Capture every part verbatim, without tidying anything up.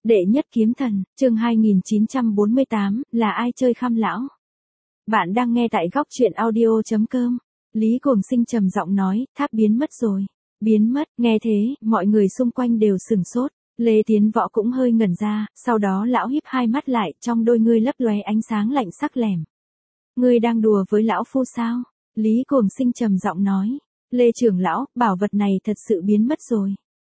Đệ nhất kiếm thần, chương hai nghìn chín trăm bốn mươi tám, là ai chơi khăm lão? Bạn đang nghe tại góc truyện audio chấm com. Lý Cuồng Sinh trầm giọng nói, tháp biến mất rồi. Biến mất, nghe thế, mọi người xung quanh đều sửng sốt. Lê Tiến Võ cũng hơi ngẩn ra, sau đó lão híp hai mắt lại, trong đôi ngươi lấp lóe ánh sáng lạnh sắc lẻm. Ngươi đang đùa với lão phu sao? Lý Cuồng Sinh trầm giọng nói. Lê trưởng lão, bảo vật này thật sự biến mất rồi.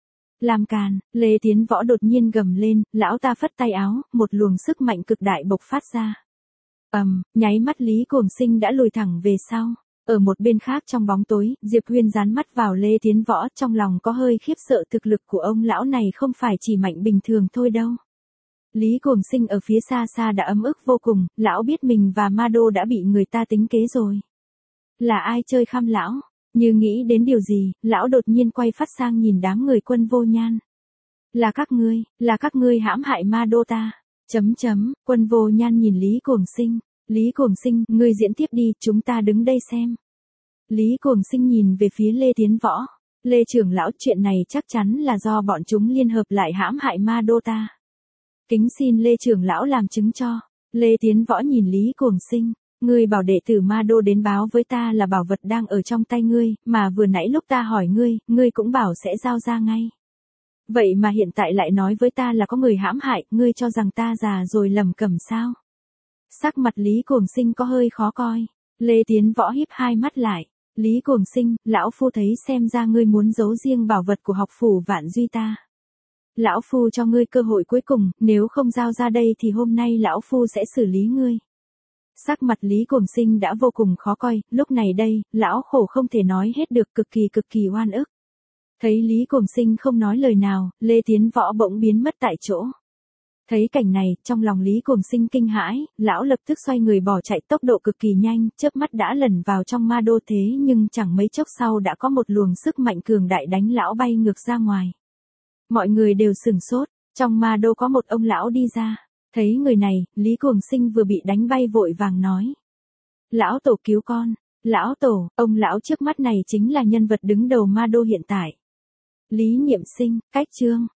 Làm càn, Lê Tiến Võ đột nhiên gầm lên, lão ta phất tay áo, một luồng sức mạnh cực đại bộc phát ra. ầm, um, nháy mắt Lý Cuồng Sinh đã lùi thẳng về sau. Ở một bên khác trong bóng tối, Diệp Huyên dán mắt vào Lê Tiến Võ, trong lòng có hơi khiếp sợ, thực lực của ông lão này không phải chỉ mạnh bình thường thôi đâu. Lý Cuồng Sinh ở phía xa xa đã ấm ức vô cùng, lão biết mình và Ma Đô đã bị người ta tính kế rồi. Là ai chơi khăm lão? Như nghĩ đến điều gì, lão đột nhiên quay phát sang nhìn đám người Quân Vô Nhan. Là các ngươi, là các ngươi hãm hại Ma Đô ta. Chấm chấm, Quân Vô Nhan nhìn Lý Cuồng Sinh. Lý Cuồng Sinh, ngươi diễn tiếp đi, chúng ta đứng đây xem. Lý Cuồng Sinh nhìn về phía Lê Tiến Võ. Lê trưởng lão, chuyện này chắc chắn là do bọn chúng liên hợp lại hãm hại Ma Đô ta. Kính xin Lê trưởng lão làm chứng cho. Lê Tiến Võ nhìn Lý Cuồng Sinh. Ngươi bảo đệ tử Ma Đô đến báo với ta là bảo vật đang ở trong tay ngươi, mà vừa nãy lúc ta hỏi ngươi, ngươi cũng bảo sẽ giao ra ngay. Vậy mà hiện tại lại nói với ta là có người hãm hại, ngươi cho rằng ta già rồi lầm cẩm sao? Sắc mặt Lý Cuồng Sinh có hơi khó coi. Lê Tiến Võ híp hai mắt lại. Lý Cuồng Sinh, lão phu thấy xem ra ngươi muốn giấu riêng bảo vật của học phủ Vạn Duy ta. Lão phu cho ngươi cơ hội cuối cùng, nếu không giao ra đây thì hôm nay lão phu sẽ xử lý ngươi. Sắc mặt Lý Cuồng Sinh đã vô cùng khó coi, lúc này đây, lão khổ không thể nói hết được, cực kỳ cực kỳ oan ức. Thấy Lý Cuồng Sinh không nói lời nào, Lê Tiến Võ bỗng biến mất tại chỗ. Thấy cảnh này, trong lòng Lý Cuồng Sinh kinh hãi, lão lập tức xoay người bỏ chạy tốc độ cực kỳ nhanh, chớp mắt đã lẩn vào trong Ma Đô, thế nhưng chẳng mấy chốc sau đã có một luồng sức mạnh cường đại đánh lão bay ngược ra ngoài. Mọi người đều sửng sốt, trong Ma Đô có một ông lão đi ra. Thấy người này, Lý Cuồng Sinh vừa bị đánh bay vội vàng nói. Lão tổ cứu con. Lão tổ, ông lão trước mắt này chính là nhân vật đứng đầu Ma Đô hiện tại. Lý Nhiệm Sinh, cách chương.